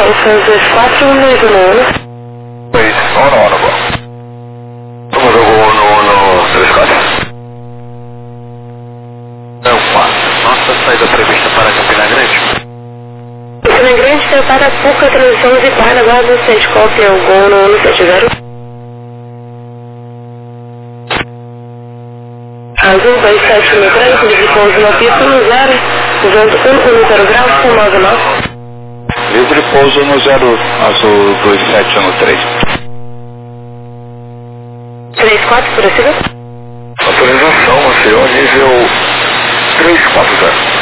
São 24, 121. Pois, ono, bom. Vamos jogar no 34. Não, nossa saída prevista para Campina Grande. Campina Grande tem para Puca, transição de par, agora do centro cópia, o gol no 170. Azul 27 no trânsito, de pouso na pista no 0, usando 1 grau, com 99. Livre pouso no 0, azul 27 no 3. 34, prossiga. Autorização, Maceió, nível 340.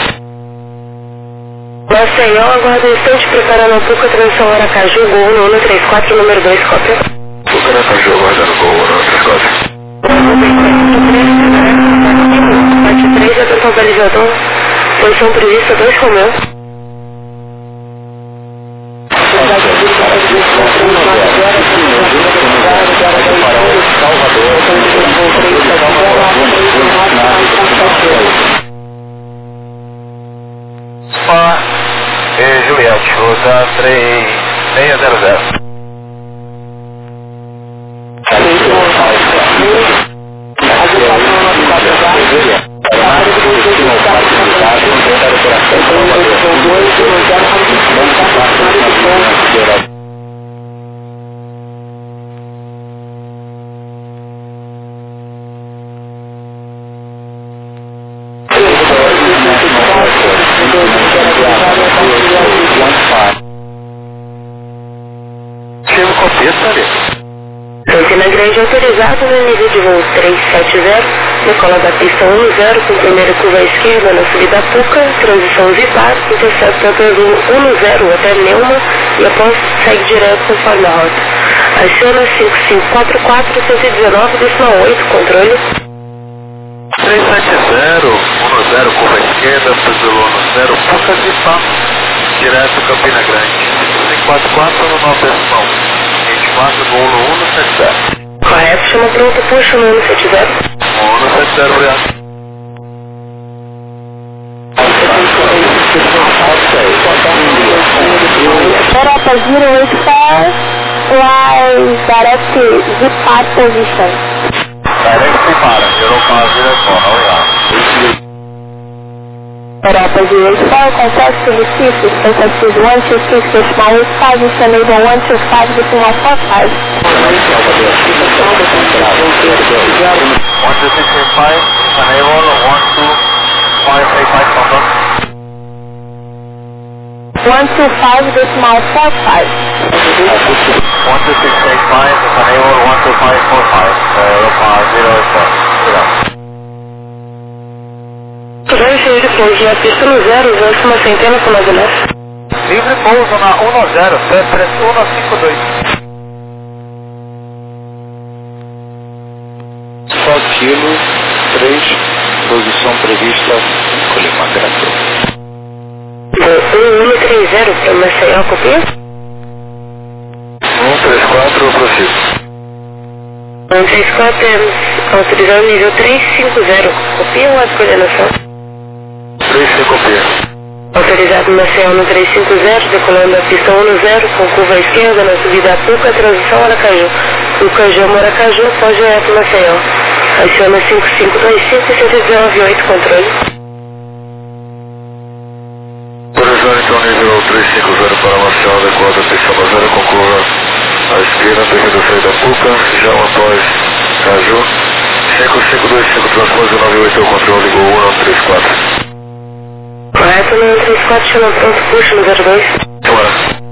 Maceió, aguarda um instante, preparando a Puca, transição Aracaju, gol no 134, número 2, cópia. Puca, Aracaju, aguardando gol no 134. 3, atenção balizador, posição prevista 2 Romeu. Juliette, usa 3600. Campina Grande autorizado no nível de voo 370, decola da pista 10 com primeira curva à esquerda na subida a Puca, transição Zipar, intercepta pelo 10 até Neuma e após segue direto conforme a rota. Aciona 5544 119,8, controle. 370, 10 curva à esquerda, pelo 10 Puca Zipar, direto Campina Grande. 544 no 9 24, gol no 170. Correto, chama pronto, puxa no 170. 170, obrigado. Europa 084, fly direct Zipar position. Direct Zipar, Europa 084, obrigado. Europa 084, contact to Recife, altitude 126.85, enable 125 decimal 45. 125, enable 12585, confirm. 125 decimal 45. 12685, enable 12545, Europa 084, obrigado. Livre pouso na pista no 0, usando uma centena com 99. Livre pouso na 10, Petras 152. Só quilo 3, posição prevista, Colima Grande. 130 para Maceió, copia? 134, prossigo. 134, autorizando nível 350, copia ou a coordenação? 3 copia. Autorizado Maceió no 350, decolando a pista 10 com curva à esquerda na subida a Puca, transição Aracaju. Puca, Aracaju, pós direto Maceió. Aciona 5525 119,8, controle. Autorizando então nível 350 para Maceió, adequado a pista 10 com curva à esquerda, devido a saída Puca, já após Caju. 5525 transpose 98, controle, gol 134. Correto, no 134, chama pronto, puxa no 02. Bora.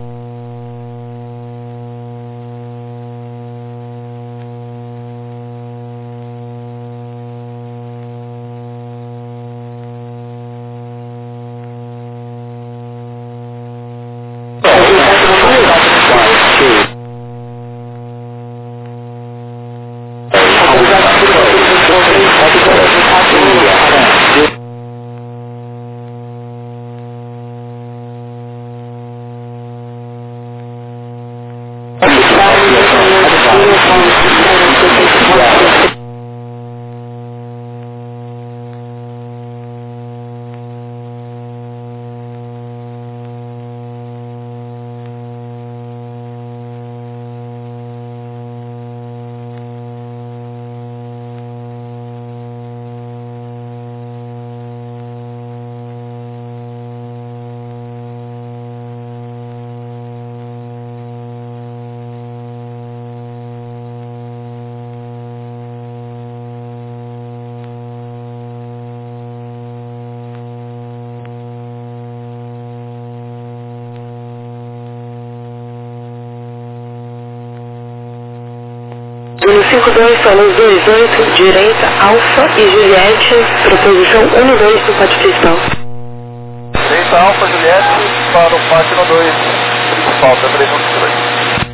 552, solo 28, direita, Alfa e Juliette, proposição 1 e 2 do pátio principal. Direita, Alfa, Juliette, para o pátio 2, principal, da 312.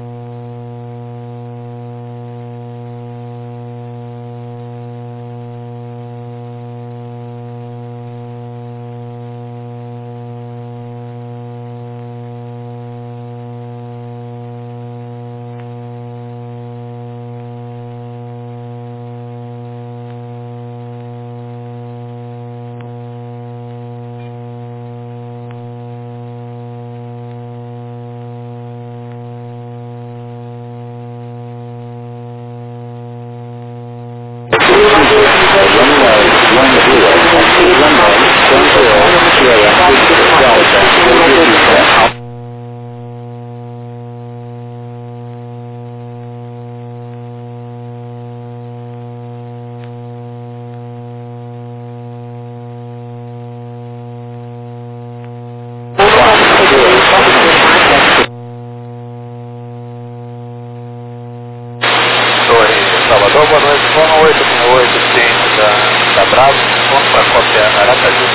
Salvador, boa noite, zona 868, ciência da Bravo, ponto para qualquer Aracaju.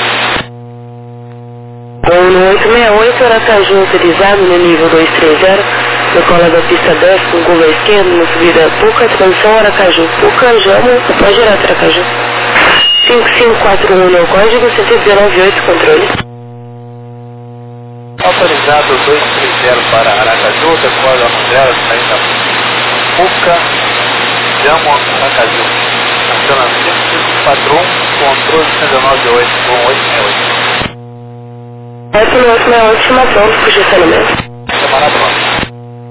Com no 868, Aracaju autorizado no nível 230, no cola da pista 10 com curva esquerda, na subida Puca, transição Aracaju, Puca, Jamo, após direto Aracaju. 5541 no código, 119.8 controle. Autorizado 230 para Aracaju, depois a 0, saindo da Puca, Jamo, Aracaju. Acionamento 541, controle 119.8, com 868. Essa no 868, estimação do posicionamento. Semana pronta.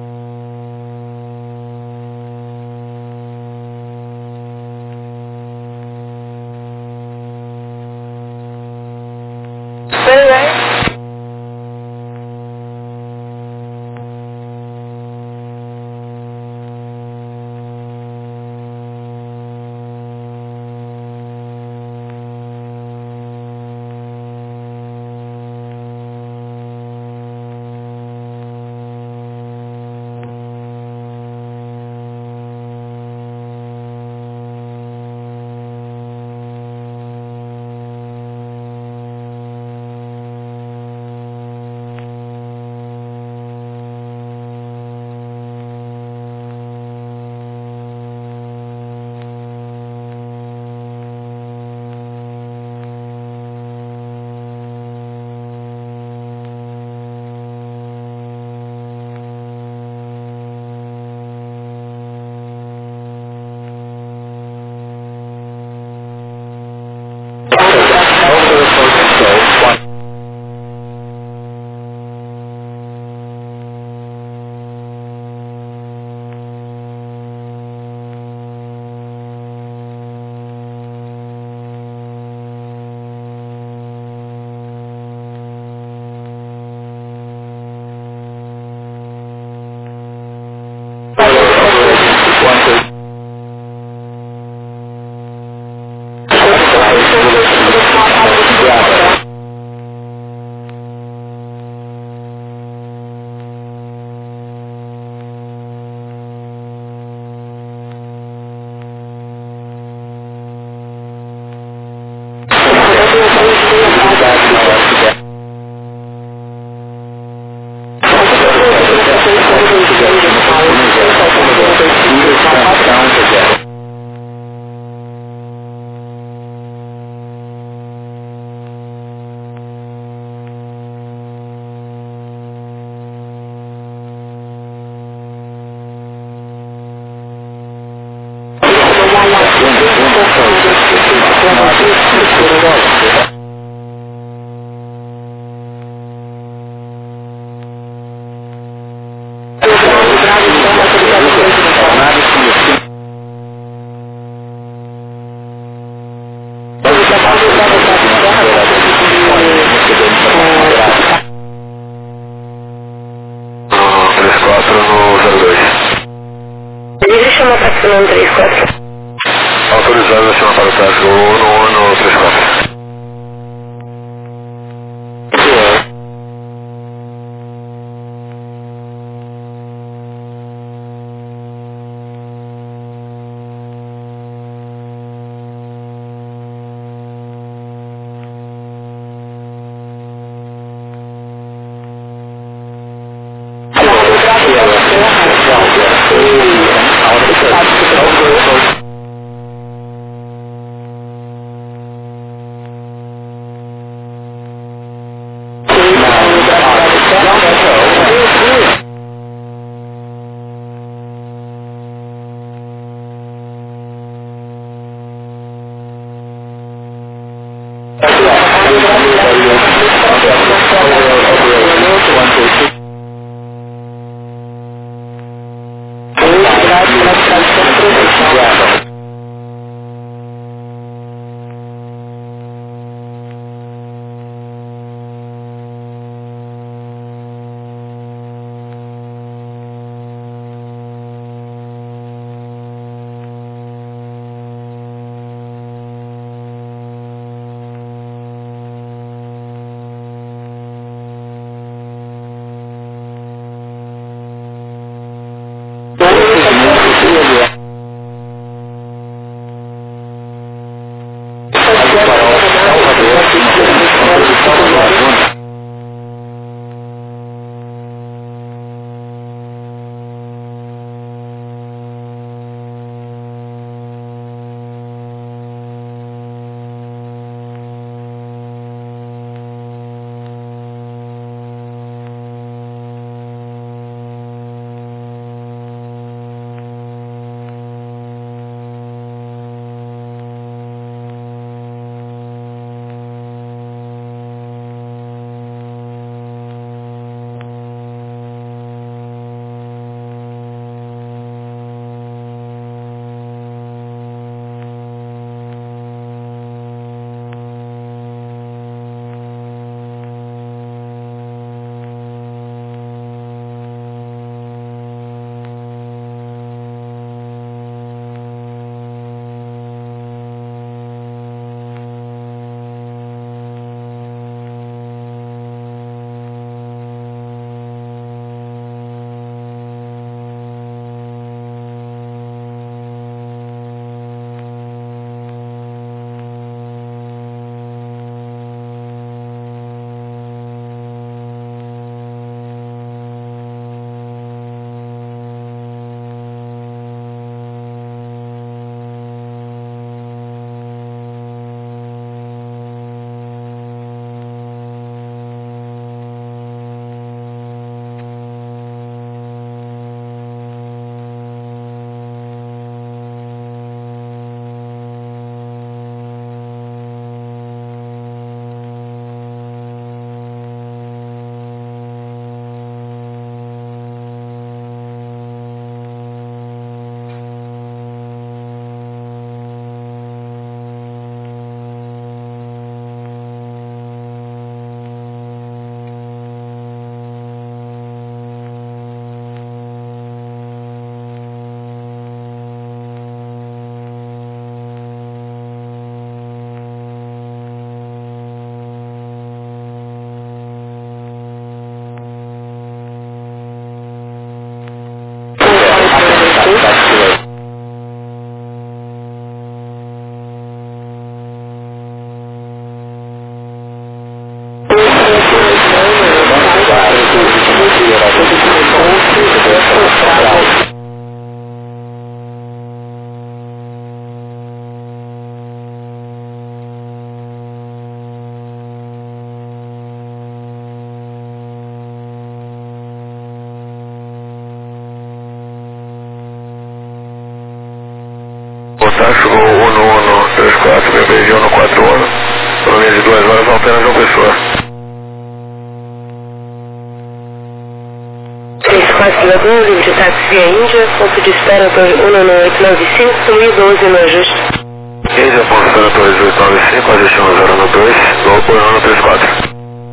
Autorizado a chamar para o tráfego no 34. Gol 1134, BBG 141, por linha de 2 horas, altera João Pessoa. 34 livre táxi via Índia, ponto de espera Torre 19895, 1012 no ajuste. Índia, ponto de espera Torre 1895, ajuste 1012, Gol por 1134.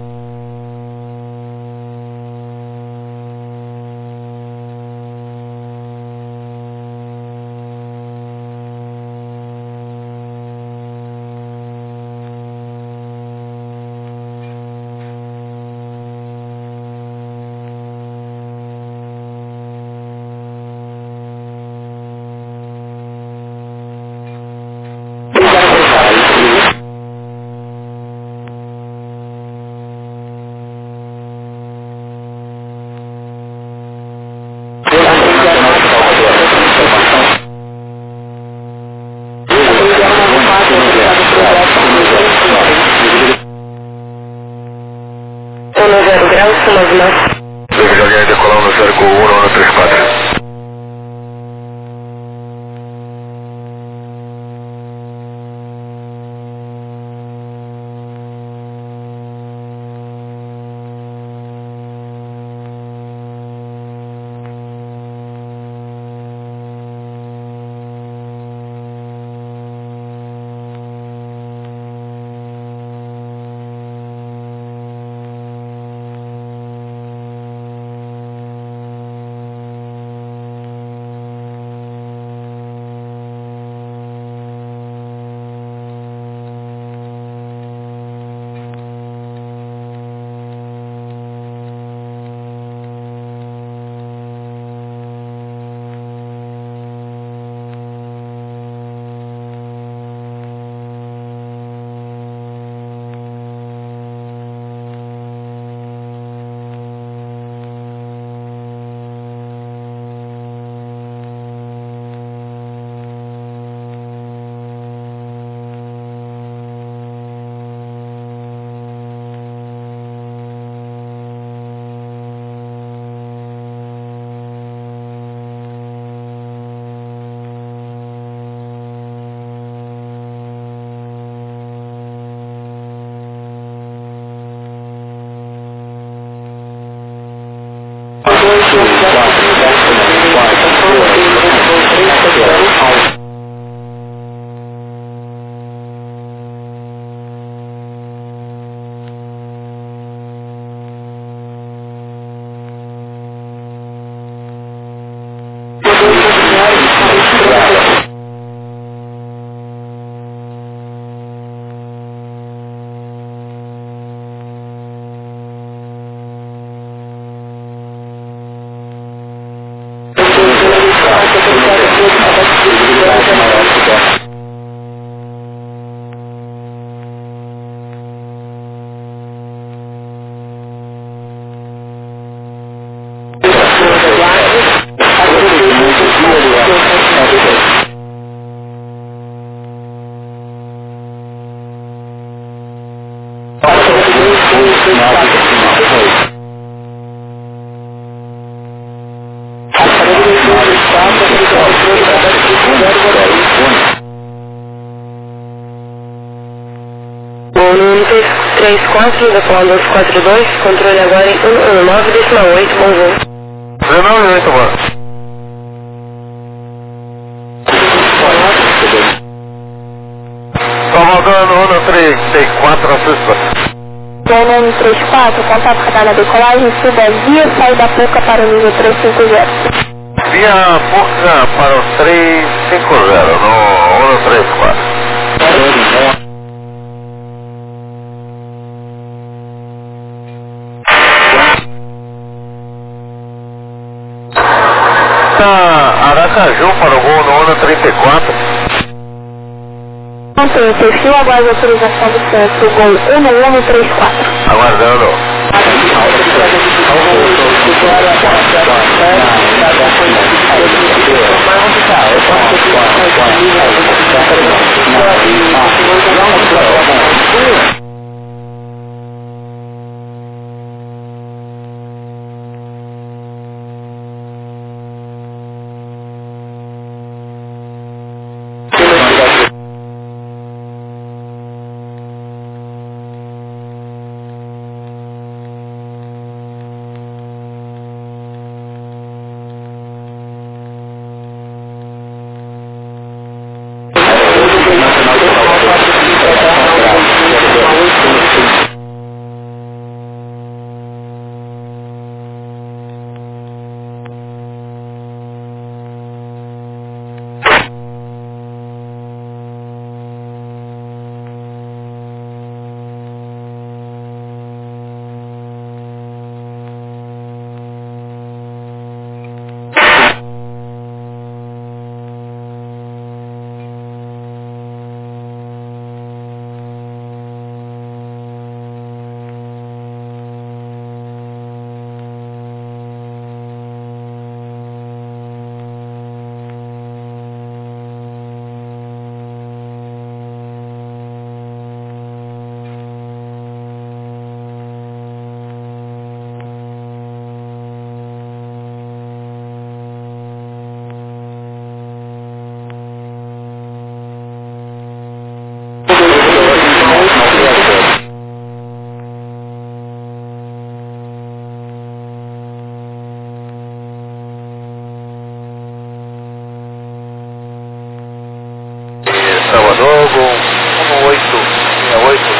Devagar decolar no 0 Gol 1134. Ônibus 34, decolando 242, controle agora em 119,8, bom voo. 19,8, mano. Tá voltando 134, assista. Ônibus 34, contato radar na decolagem, suba via saída Puca para o nível 350. Via Puca para o 350, no 134. Aracaju para o voo no 134. Mantém o perfil, aguarde a autorização do centro, Gol 1134. Aguardando.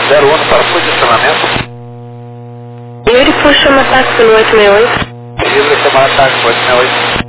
01 para posicionamento. Yuri puxa uma táxi no 868. Livre chamar táxi 868.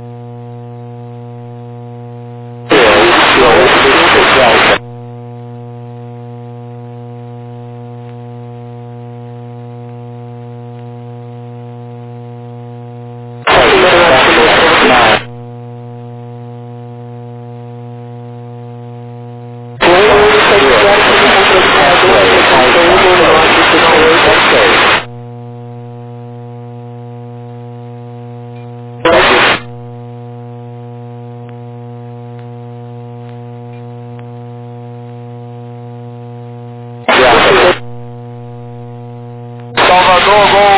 Salvador, Gol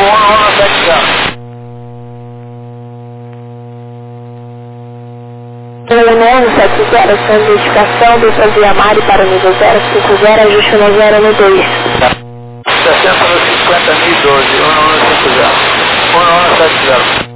1170, sua identificação do Via Mari para o nível 050, ajuste no 0 no 2. 60 no 50 1012, 1150. 1170.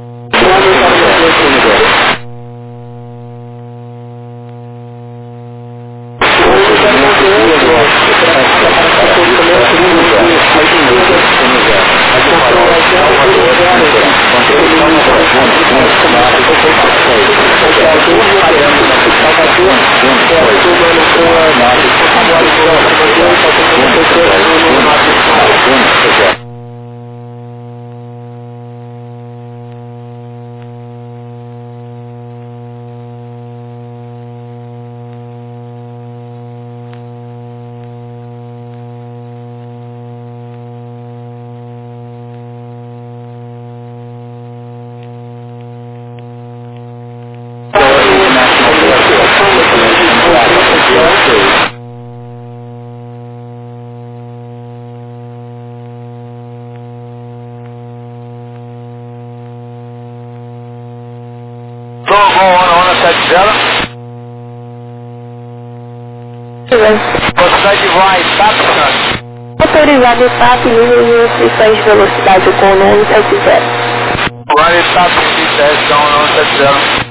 Velocidade vai, TAP, autorizado o TAP, nível de restrições de velocidade com o 170. Vai, TAP, 10, então 170.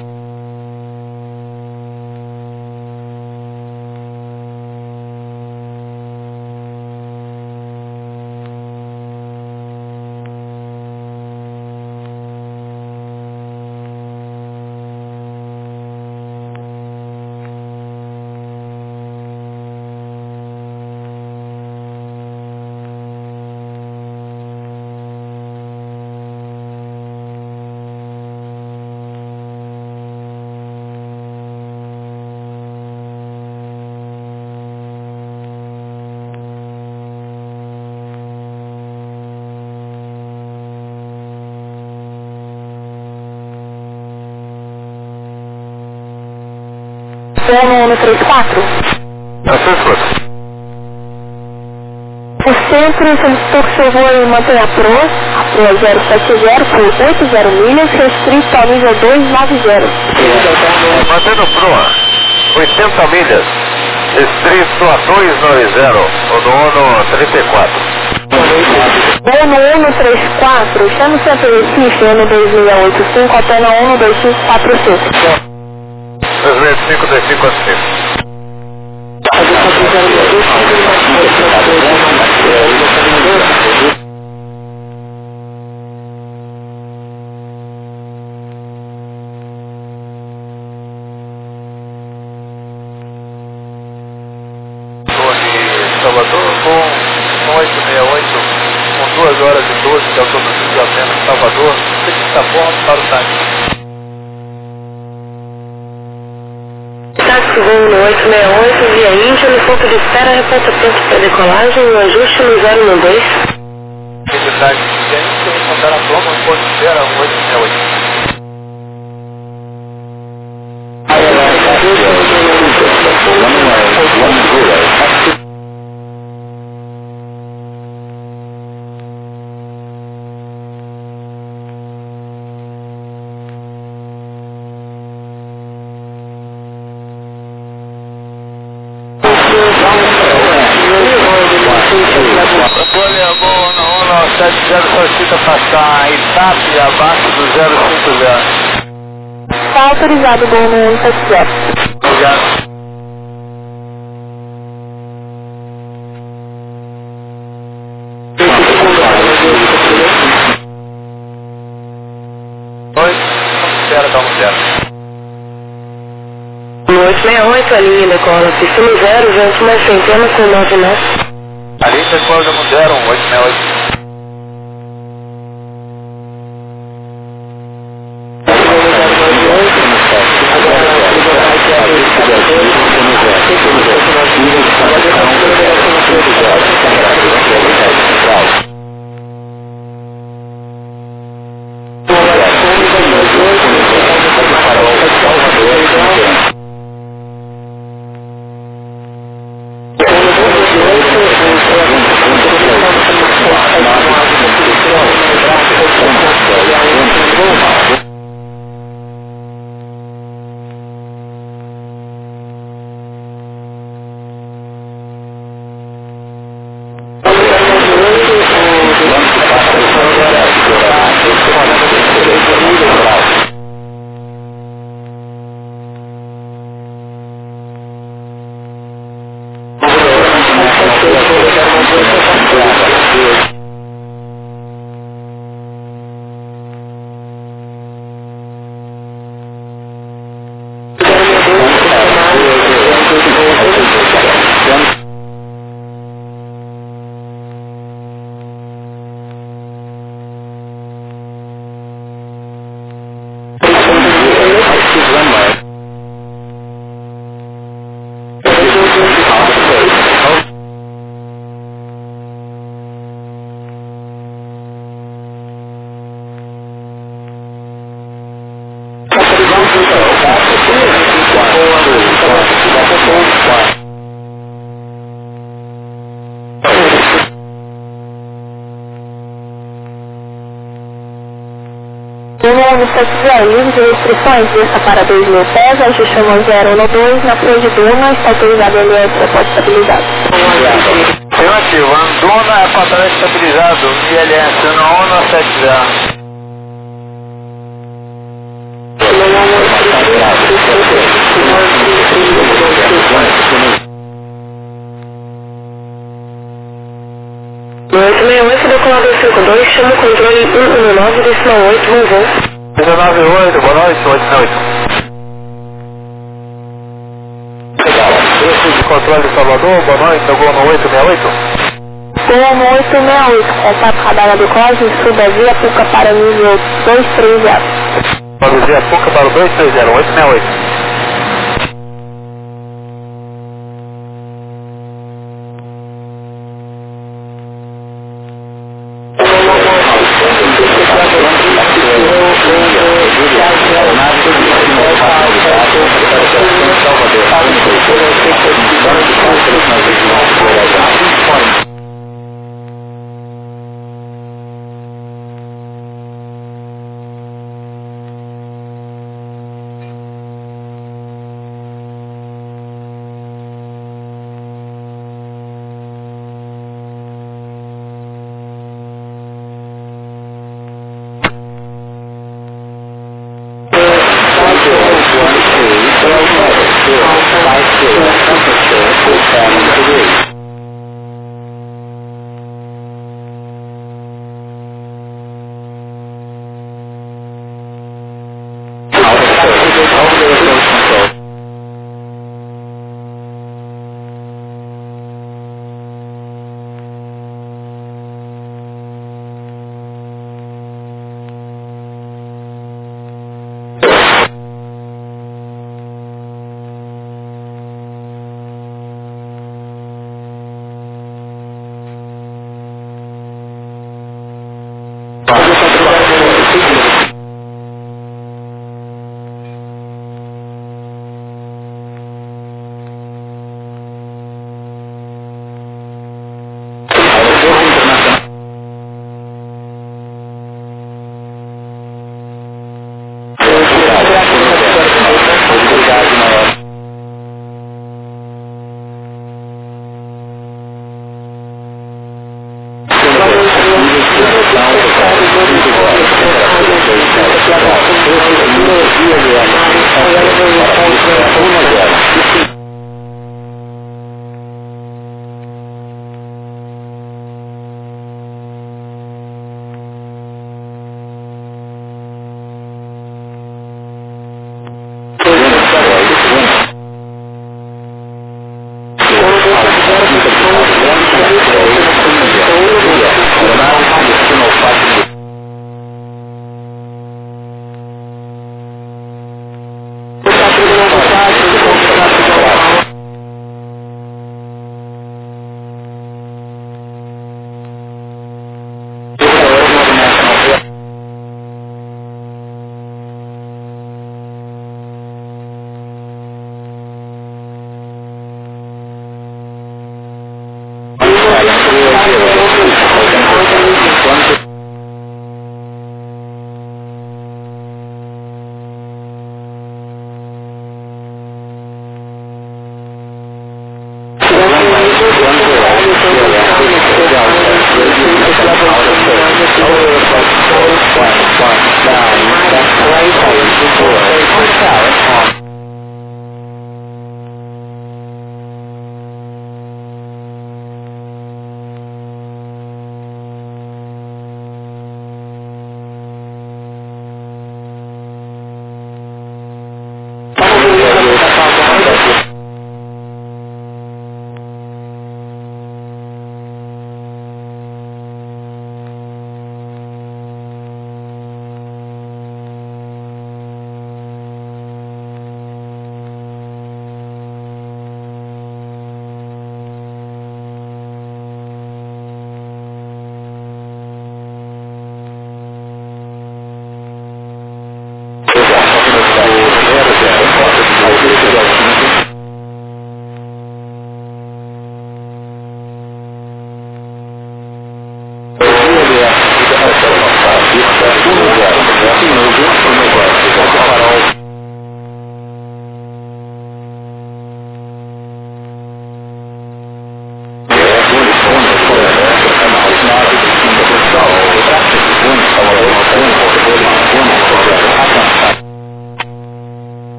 Sono 134. O centro solicitou que seu voo mantenha a Pro 070 por 80 milhas, restrito ao nível 290. Mantendo Proa, 80 milhas, restrito a 290, o do ONU 34. ONU 134, chama o centro de Recife, ONU 2685, Atena 12545. 365, 2545. Salvador, com 868, com 2 horas e 12 de autonomia de Atena, Salvador, você que está bom para o táxi. Táxi voo no 868, via Índia, no ponto de espera, reporta tempo para decolagem, o ajuste no 012. Esse táxi via Índia, encontrar a prova no ponto de espera, 868. Antônio, bom, na 170 solicita passar Itap abaixo do 050. Está autorizado o voo no 170. Obrigado. a linha decola pista no 0, vento mais centena com 9 knots. A linha decola no 0, 868. Livre de restrições, vista para 2.000 pés, ajuste no 012, na Flor de Duna, está autorizado LS, pode estabilizado. Afirmativo, Anduna é patrão estabilizado, ILS 1170. No 868, decolador 52, chama o controle 119, decimal 8, voo. 198, boa noite, 868. Legal, esse de controle de Salvador, boa noite, eu vou no 868. Voo no 868, contato radar adequado, suba via Puca para nível 230. Para via Puca para o 230, 868.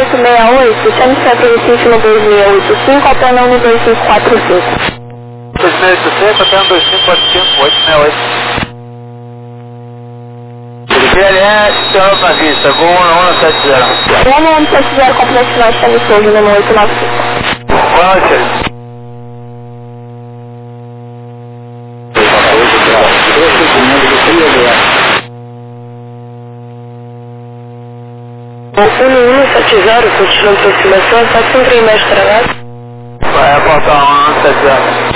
868, chame centro de sítio no 2685, alternando no 2545. 2685, até no 2545, 868. PLE, senhor na vista, Gol 1170. Gol 1170, complemento nós, chame Souza, no 895. Boa noite. O 1170, continua a aproximação, faça um trem mais para lá. Vai apontar 1170.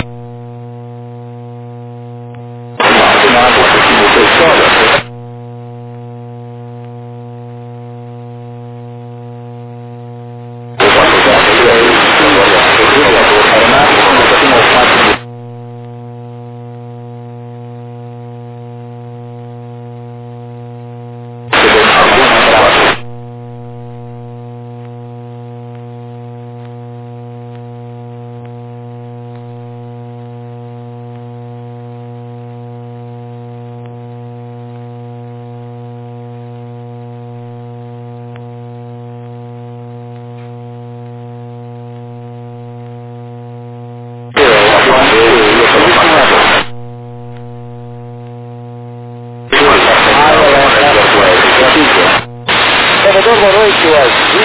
Boa noite, Wesley.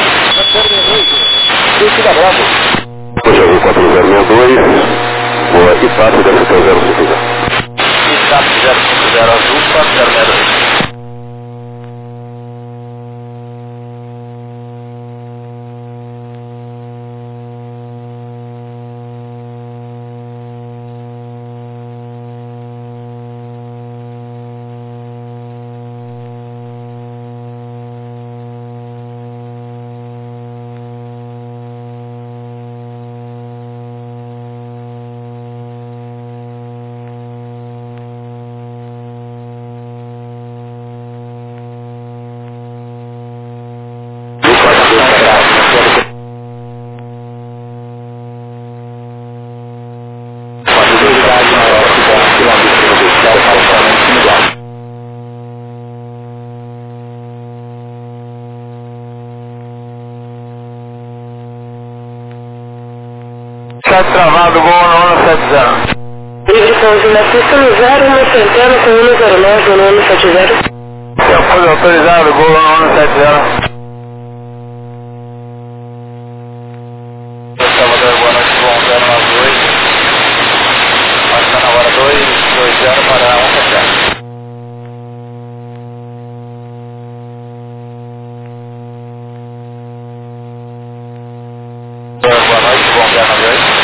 Fica bravo. Hoje é o 4062, boa IPAP da 050. IPAP 050, azul, 4062. Travado, Gol 1170. Livre pouso na pista no 0, uma centena com 109 no 170. Pouso autorizado, Gol 1170. Salvador, boa noite, Gol 092. Está na hora 220 para 170. Boa noite, Gol 098.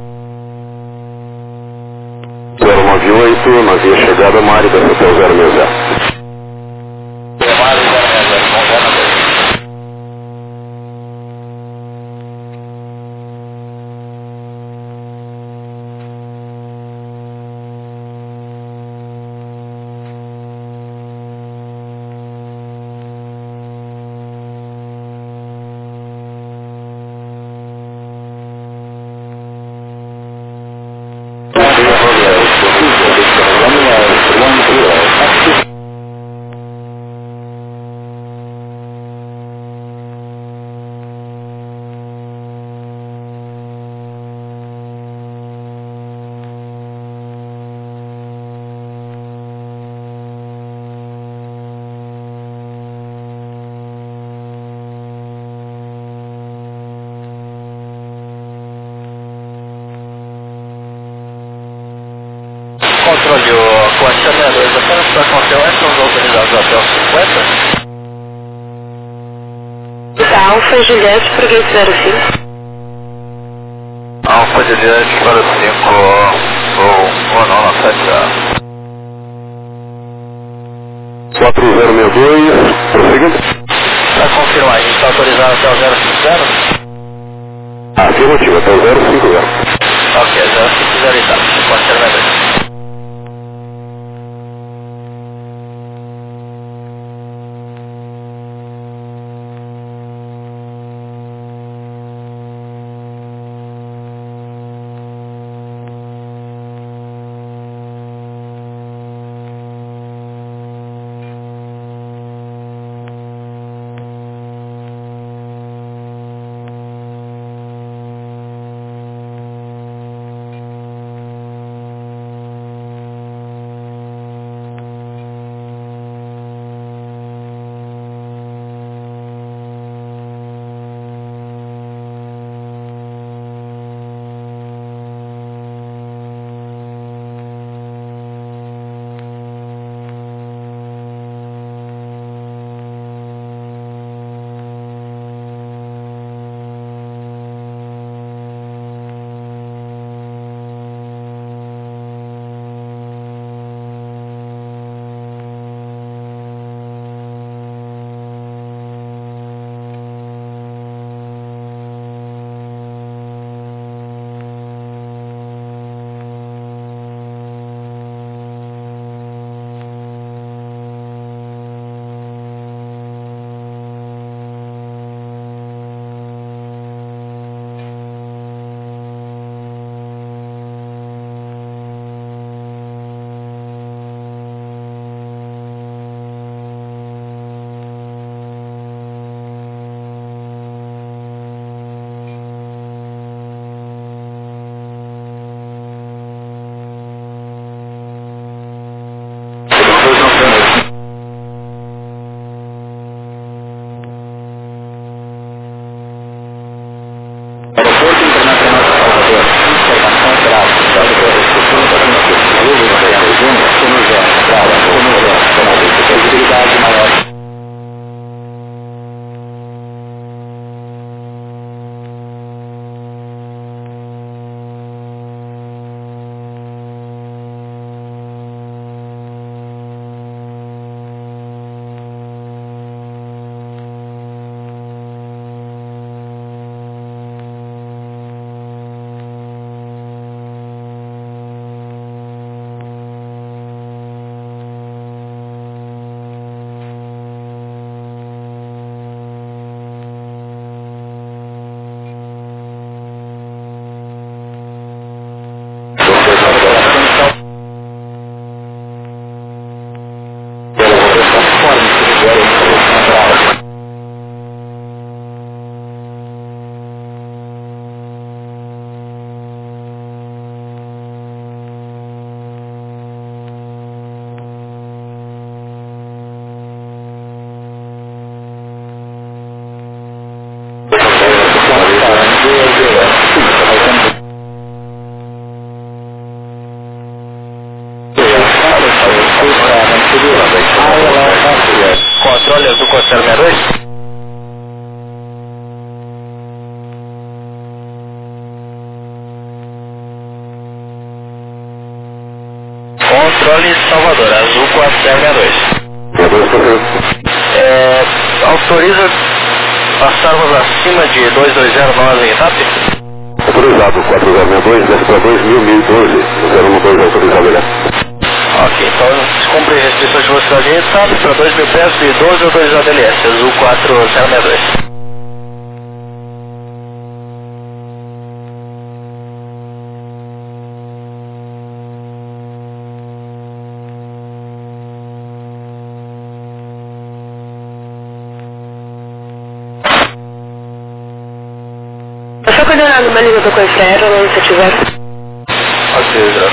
098, navio chegada, Mário da Hotel 060. Mário 060, Gol 092. Controle o Costa 62, apenas para confirmar, estamos autorizados até os 50. Tá, Alfa Juliette, Português 05. Alfa Juliette para 5, ou não, 7. 4062, prosseguindo. Para confirmar, a gente está autorizado até o 050? Afirmativo, até o 050. Ok, 050 está, pode terminar. do 4062. Controle Salvador, azul 4062. Autoriza passarmos acima de 2209 em TAP? Autorizado, 4062, desce para 2012, 012 autorizado já. Ok, então cumpre restrições de velocidade em TAP para 2000 pés de 12 ou 2 ADLS, azul 4062. Só coordenado balizador com esse aero, se tiver. Ok, já.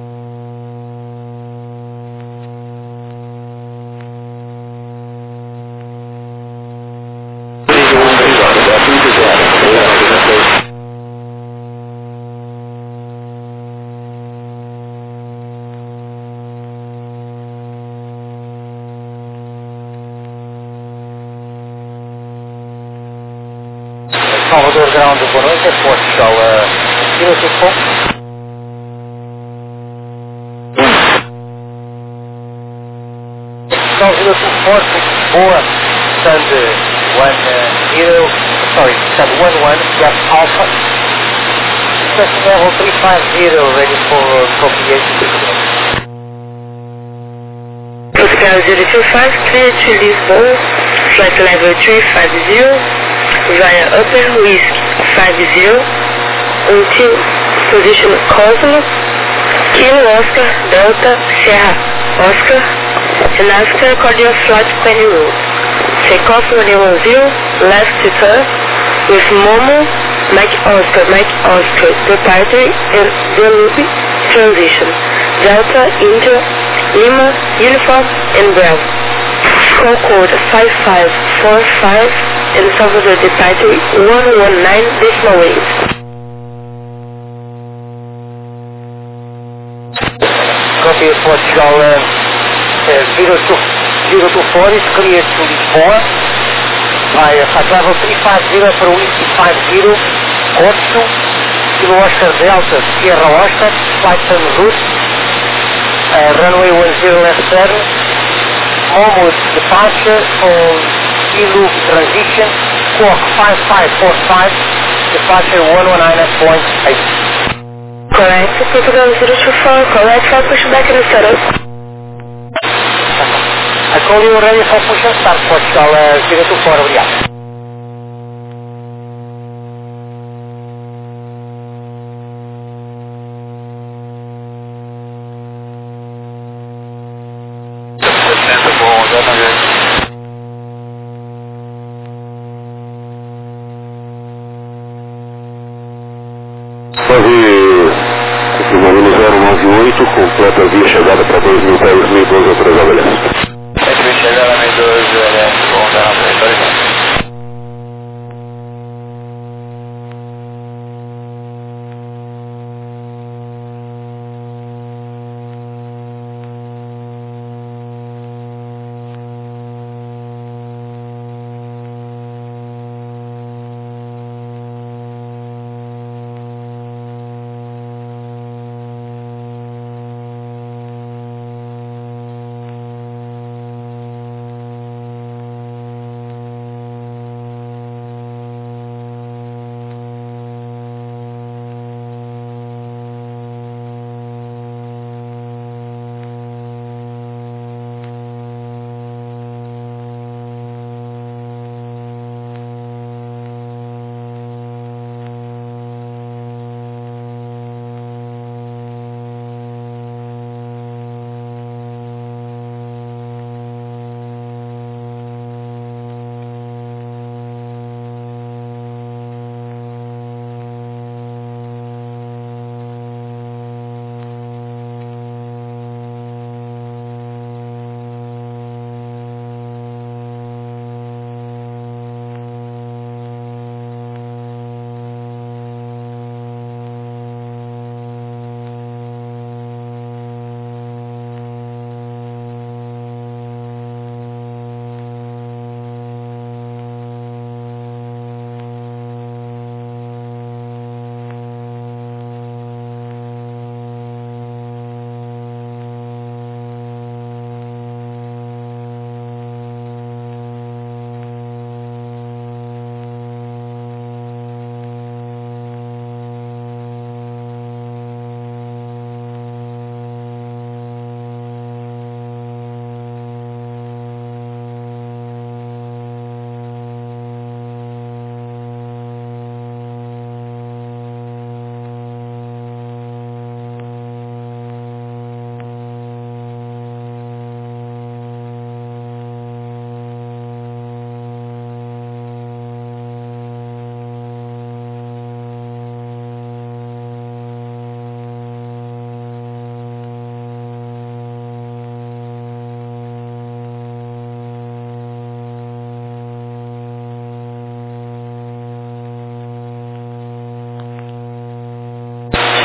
Salvador Ground, boa noite, é Portugal, Kilo 24, boa, stand 11, left Alpha, Cessna level 350, ready for propagation. Portugal 025, clear to Lisbon, flight level 350. Via Upper Whiskey 50 until position Cosmos, Kilo Oscar, Delta, Sierra, Oscar, and after cordial flight 21. Take off 110, left to turn, with Momo, Mike Oscar, departure and Delubi transition. Delta, India, Lima, Uniform, and Bravo. Call code 5545 and Salvador departure 119.8. Copy Portugal 024 is clear to Lisboa by flight level 350 for Whiskey 50, Corso, Kilo Oscar Delta, Sierra Oscar, flight en route, runway 10 left turn, Momo departure on Kilo transition, clock 5545, departure 119.8. Correct, Portugal 024, correct for pushback in the setup. I call you ready for push and start, Portugal 024, obrigado. Volume 098, completa via chegada para 2000 pés, 2012 autorizado, beleza. Via chegada 2012, bom, já não sei,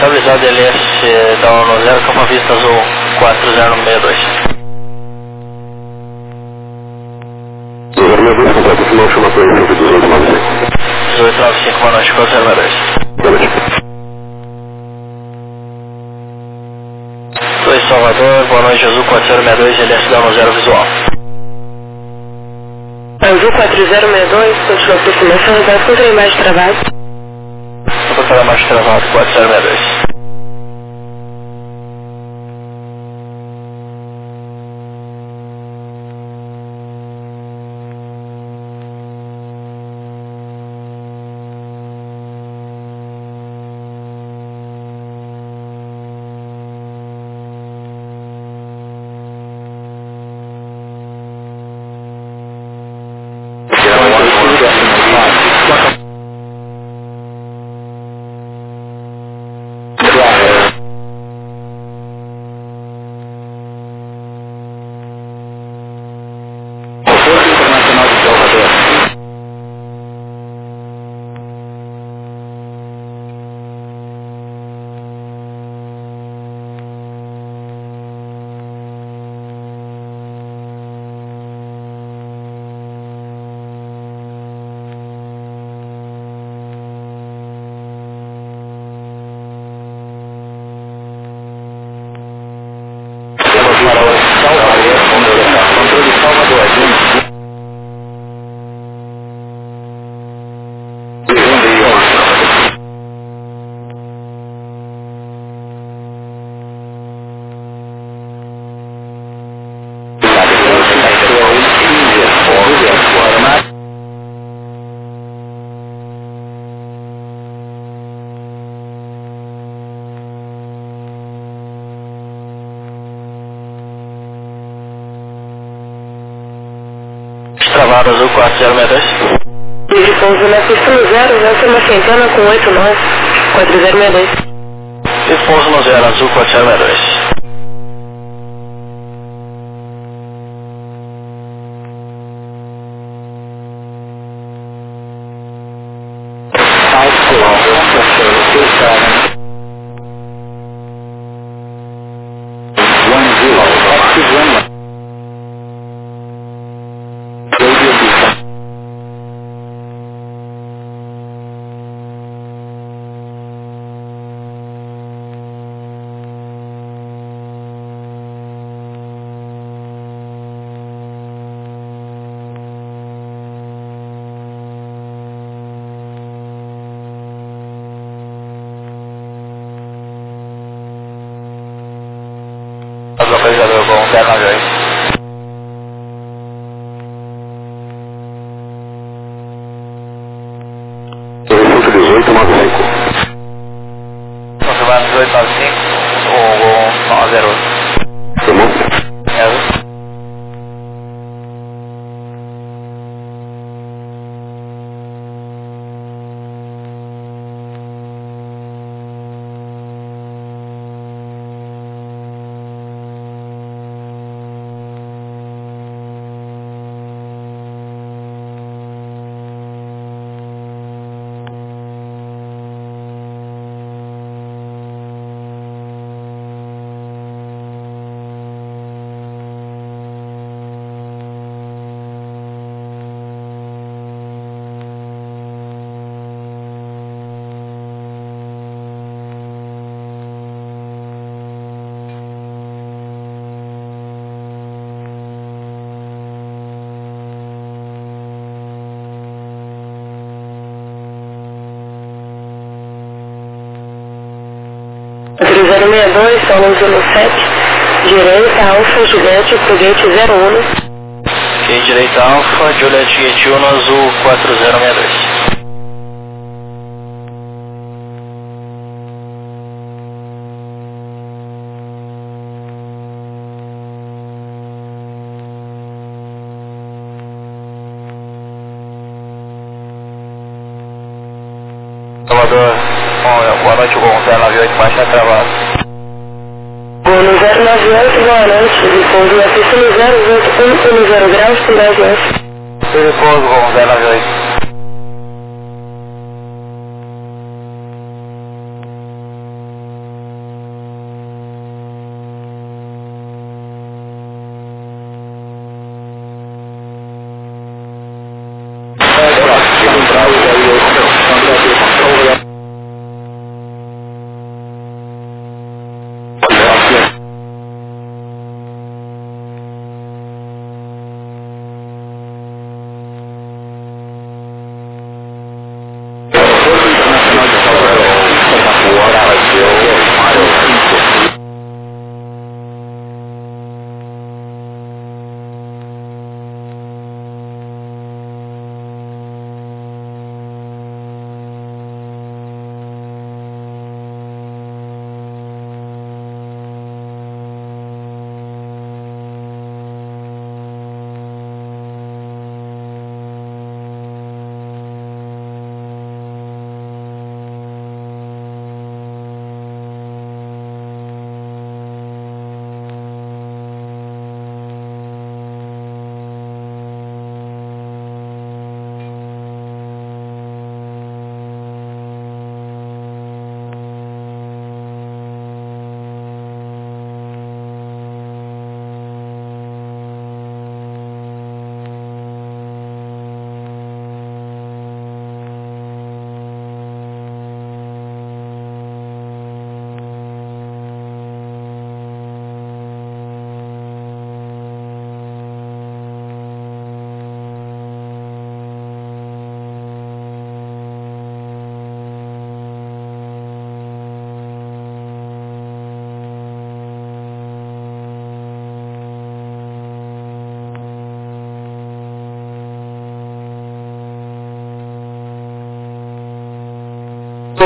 estabilizado LS da 10, campo vista azul 4062. 062, completo, final, chama para ele, 1895. 1895, boa noite, 4062. Boa noite. 2 Salvador, boa noite, azul 4062, LS da 10 visual. Azul 4062, continua aproximação, reserva contra a imagem de trabalho. Contra a imagem de travado, 4062. Travado azul 4062. Desde pouso na pista no 0, lança uma centena com 89, 4062. E pouso no 0, azul 4062. Localizador bom, 092. Horizonte 1895. Confirmado 1895, o 90. Tomou? Entre 062, São Luís 17, direita, Alfa, Juliette, foguete 01. E direita Alfa, Juliette 1, azul 4062. Salvador, boa noite, Gol 098, baixa travado. Gol no 098, boa noite, repouso na pista no 021 no 0 graus, com 10 lances. Repouso, Gol 098.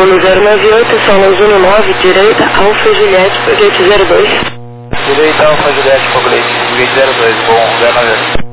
1098, Solos 19, direita, Alfa Juliette, foguete 02. Direita, Alfa Juliette, foguete 02, bom, 098.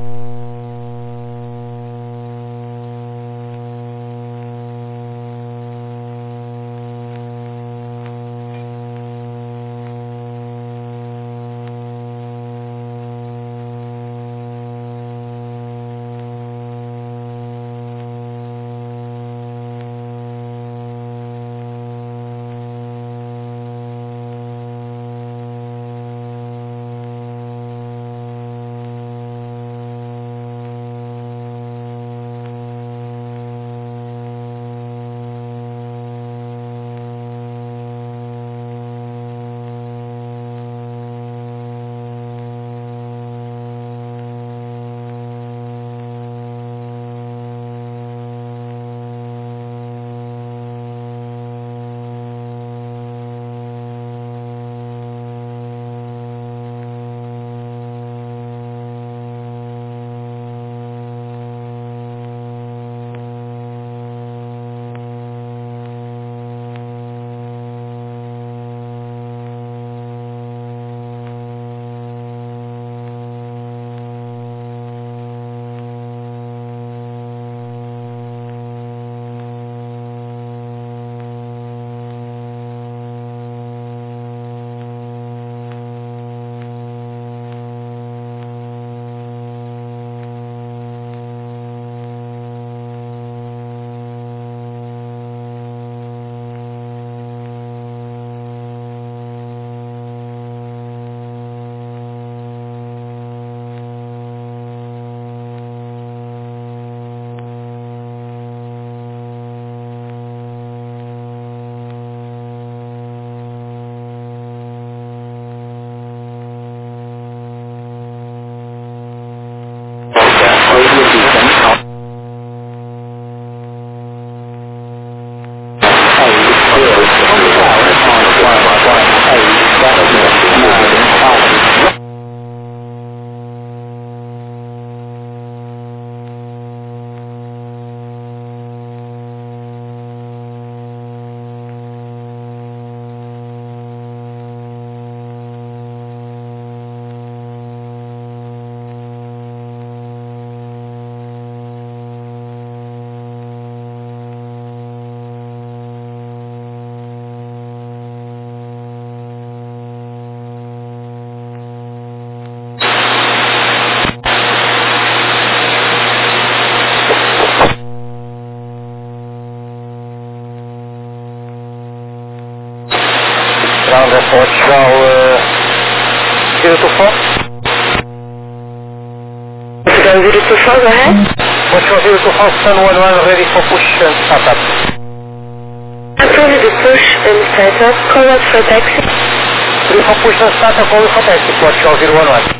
Ground report, shell 024. Ground 024, go ahead. Watchwell 024, Sun 11, ready for push and startup. Approve the push and startup, call out for taxi. Ready for push and startup, call out for taxi, Watchwell 011.